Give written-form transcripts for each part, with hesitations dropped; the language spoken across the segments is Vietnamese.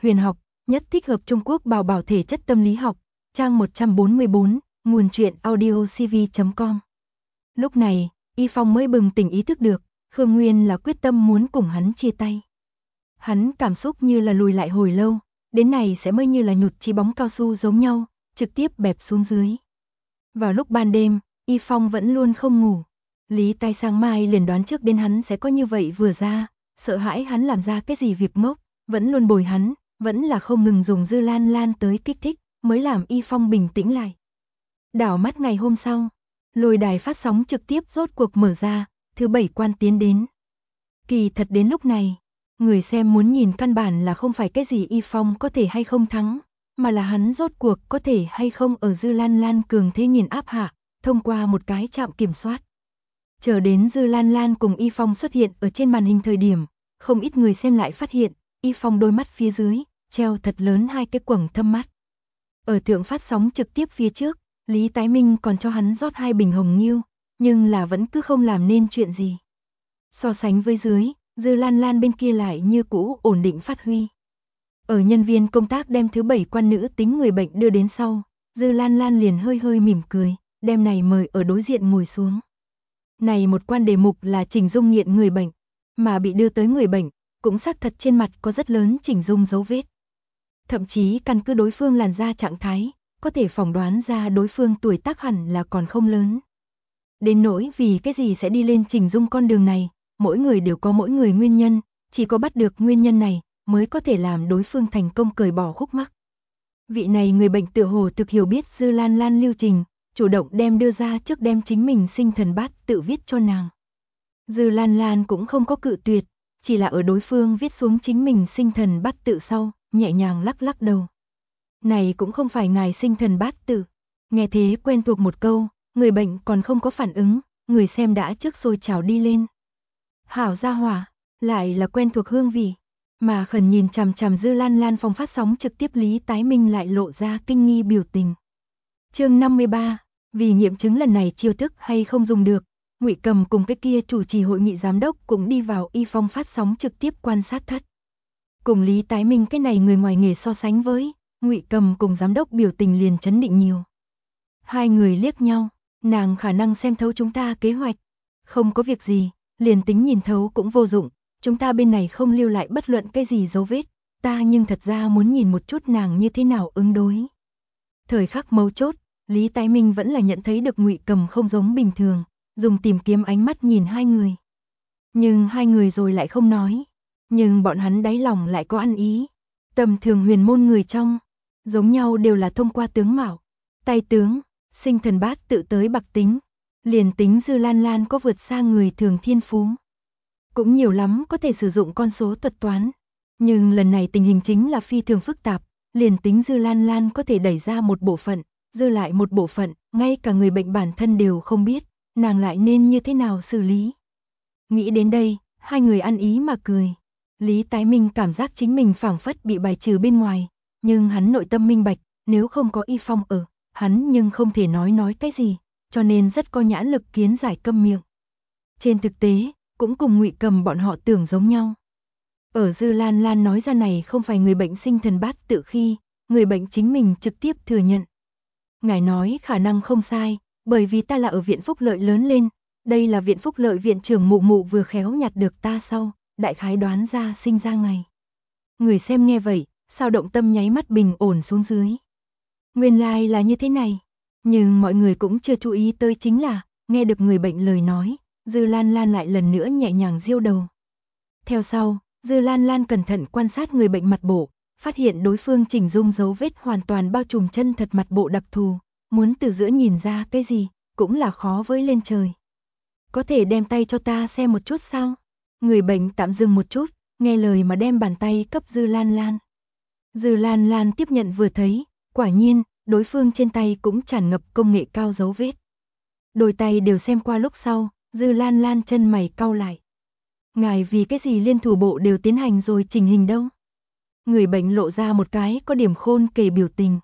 huyền học, nhất thích hợp Trung Quốc bảo bảo thể chất tâm lý học, trang 144, nguồn truyện audiocv.com. Lúc này, Y Phong mới bừng tỉnh ý thức được, Khương Nguyên là quyết tâm muốn cùng hắn chia tay. Hắn cảm xúc như là lùi lại hồi lâu, đến này sẽ mới như là nhụt chí bóng cao su giống nhau, trực tiếp bẹp xuống dưới. Vào lúc ban đêm, Y Phong vẫn luôn không ngủ. Lý Tai sáng mai liền đoán trước đến hắn sẽ có như vậy vừa ra, sợ hãi hắn làm ra cái gì việc ngốc, vẫn luôn bồi hắn, vẫn là không ngừng dùng Dư Lan Lan tới kích thích, mới làm Y Phong bình tĩnh lại. Đảo mắt ngày hôm sau, lôi đài phát sóng trực tiếp rốt cuộc mở ra, thứ 7 quan tiến đến. Kỳ thật đến lúc này, người xem muốn nhìn căn bản là không phải cái gì Y Phong có thể hay không thắng, mà là hắn rốt cuộc có thể hay không ở Dư Lan Lan cường thế nghiền áp hạ, thông qua một cái trạm kiểm soát. Chờ đến Dư Lan Lan cùng Y Phong xuất hiện ở trên màn hình thời điểm, không ít người xem lại phát hiện, Y Phong đôi mắt phía dưới, treo thật lớn hai cái quầng thâm mắt. Ở thượng phát sóng trực tiếp phía trước, Lý Tái Minh còn cho hắn rót 2 bình hồng nghiêu, nhưng là vẫn cứ không làm nên chuyện gì. So sánh với dưới, Dư Lan Lan bên kia lại như cũ ổn định phát huy. Ở nhân viên công tác đem thứ 7 quan nữ tính người bệnh đưa đến sau, Dư Lan Lan liền hơi hơi mỉm cười, đem này mời ở đối diện ngồi xuống. Này một quan đề mục là chỉnh dung nghiện người bệnh, mà bị đưa tới người bệnh, cũng xác thật trên mặt có rất lớn chỉnh dung dấu vết. Thậm chí căn cứ đối phương làn da trạng thái, có thể phỏng đoán ra đối phương tuổi tác hẳn là còn không lớn. Đến nỗi vì cái gì sẽ đi lên chỉnh dung con đường này, mỗi người đều có mỗi người nguyên nhân, chỉ có bắt được nguyên nhân này mới có thể làm đối phương thành công cởi bỏ khúc mắc. Vị này người bệnh tựa hồ thực hiểu biết Dư Lan Lan lưu trình, chủ động đem đưa ra trước đem chính mình sinh thần bát tự viết cho nàng. Dư Lan Lan cũng không có cự tuyệt, chỉ là ở đối phương viết xuống chính mình sinh thần bát tự sau, nhẹ nhàng lắc lắc đầu. Này cũng không phải ngài sinh thần bát tự. Nghe thế quen thuộc một câu, người bệnh còn không có phản ứng, người xem đã trước sôi trào đi lên. Hảo gia hỏa, lại là quen thuộc hương vị. Mà khẩn nhìn chằm chằm Dư Lan Lan phòng phát sóng trực tiếp Lý Tái Minh lại lộ ra kinh nghi biểu tình. Chương 53, vì nghiệm chứng lần này chiêu thức hay không dùng được, Ngụy Cầm cùng cái kia chủ trì hội nghị giám đốc cũng đi vào Y Phong phát sóng trực tiếp quan sát thất. Cùng Lý Tái Minh cái này người ngoài nghề so sánh với, Ngụy Cầm cùng giám đốc biểu tình liền chấn định nhiều. Hai người liếc nhau, nàng khả năng xem thấu chúng ta kế hoạch. Không có việc gì, liền tính nhìn thấu cũng vô dụng, chúng ta bên này không lưu lại bất luận cái gì dấu vết, ta nhưng thật ra muốn nhìn một chút nàng như thế nào ứng đối. Thời khắc mấu chốt, Lý Tái Minh vẫn là nhận thấy được Ngụy Cầm không giống bình thường, dùng tìm kiếm ánh mắt nhìn hai người. Nhưng hai người rồi lại không nói, nhưng bọn hắn đáy lòng lại có ăn ý. Tầm thường huyền môn người trong, giống nhau đều là thông qua tướng mạo, tay tướng, sinh thần bát tự tới bạc tính, liền tính Dư Lan Lan có vượt xa người thường thiên phú. Cũng nhiều lắm có thể sử dụng con số thuật toán, nhưng lần này tình hình chính là phi thường phức tạp, liền tính Dư Lan Lan có thể đẩy ra một bộ phận, dư lại một bộ phận, ngay cả người bệnh bản thân đều không biết, nàng lại nên như thế nào xử lý. Nghĩ đến đây, hai người ăn ý mà cười. Lý Tái Minh cảm giác chính mình phảng phất bị bài trừ bên ngoài, nhưng hắn nội tâm minh bạch, nếu không có Y Phong ở, hắn nhưng không thể nói cái gì, cho nên rất có nhãn lực kiến giải câm miệng. Trên thực tế, cũng cùng Ngụy Cầm bọn họ tưởng giống nhau. Ở Dư Lan Lan nói ra này không phải người bệnh sinh thần bát tự khi, người bệnh chính mình trực tiếp thừa nhận. Ngài nói khả năng không sai, bởi vì ta là ở viện phúc lợi lớn lên, đây là viện phúc lợi viện trưởng Mụ Mụ vừa khéo nhặt được ta sau, đại khái đoán ra sinh ra ngày. Người xem nghe vậy, sao động tâm nháy mắt bình ổn xuống dưới. Nguyên lai là như thế này, nhưng mọi người cũng chưa chú ý tới chính là, nghe được người bệnh lời nói, Dư Lan Lan lại lần nữa nhẹ nhàng giêu đầu. Theo sau, Dư Lan Lan cẩn thận quan sát người bệnh mặt bộ, phát hiện đối phương chỉnh dung dấu vết hoàn toàn bao trùm chân thật mặt bộ đặc thù, muốn từ giữa nhìn ra cái gì, cũng là khó với lên trời. Có thể đem tay cho ta xem một chút sao? Người bệnh tạm dừng một chút, nghe lời mà đem bàn tay cấp Dư Lan Lan. Dư Lan Lan tiếp nhận vừa thấy, quả nhiên, đối phương trên tay cũng tràn ngập công nghệ cao dấu vết. Đôi tay đều xem qua lúc sau, Dư Lan Lan chân mày cau lại. Ngài vì cái gì liên thủ bộ đều tiến hành rồi chỉnh hình đâu? Người bệnh lộ ra một cái có điểm khôn kể biểu tình.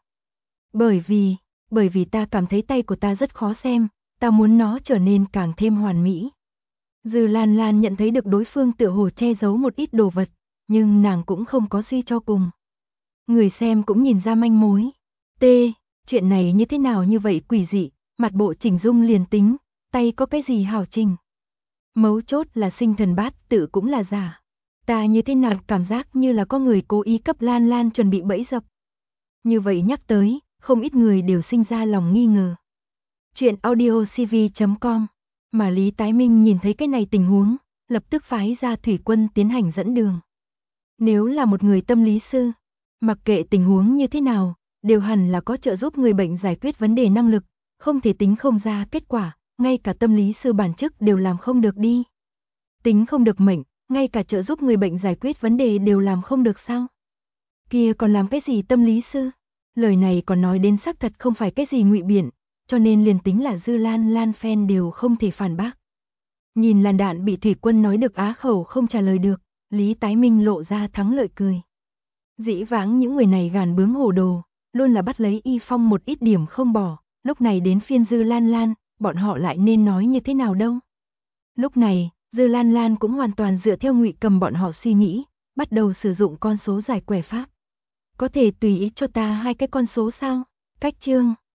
Bởi vì ta cảm thấy tay của ta rất khó xem, ta muốn nó trở nên càng thêm hoàn mỹ. Dư Lan Lan nhận thấy được đối phương tựa hồ che giấu một ít đồ vật, nhưng nàng cũng không có suy cho cùng. Người xem cũng nhìn ra manh mối. T. Chuyện này như thế nào như vậy quỷ dị, mặt bộ chỉnh dung liền tính, tay có cái gì hảo chỉnh. Mấu chốt là sinh thần bát tự cũng là giả. Ta như thế nào cảm giác như là có người cố ý cấp Lan Lan chuẩn bị bẫy dập. Như vậy nhắc tới, không ít người đều sinh ra lòng nghi ngờ. Chuyện audiocv.com. Mà Lý Tái Minh nhìn thấy cái này tình huống, lập tức phái ra thủy quân tiến hành dẫn đường. Nếu là một người tâm lý sư, mặc kệ tình huống như thế nào, đều hẳn là có trợ giúp người bệnh giải quyết vấn đề năng lực, không thể tính không ra kết quả, ngay cả tâm lý sư bản chức đều làm không được đi. Tính không được mệnh, ngay cả trợ giúp người bệnh giải quyết vấn đề đều làm không được sao? Kia còn làm cái gì tâm lý sư? Lời này còn nói đến xác thật không phải cái gì ngụy biện, cho nên liền tính là Dư Lan Lan fan đều không thể phản bác. Nhìn làn đạn bị thủy quân nói được á khẩu không trả lời được, Lý Tái Minh lộ ra thắng lợi cười. Dĩ vãng những người này gàn bướng hồ đồ, luôn là bắt lấy Y Phong một ít điểm không bỏ, lúc này đến phiên Dư Lan Lan, bọn họ lại nên nói như thế nào đâu. Lúc này, Dư Lan Lan cũng hoàn toàn dựa theo Ngụy Cầm bọn họ suy nghĩ, bắt đầu sử dụng con số giải quẻ pháp. Có thể tùy ý cho ta 2 cái con số sao? Cách chương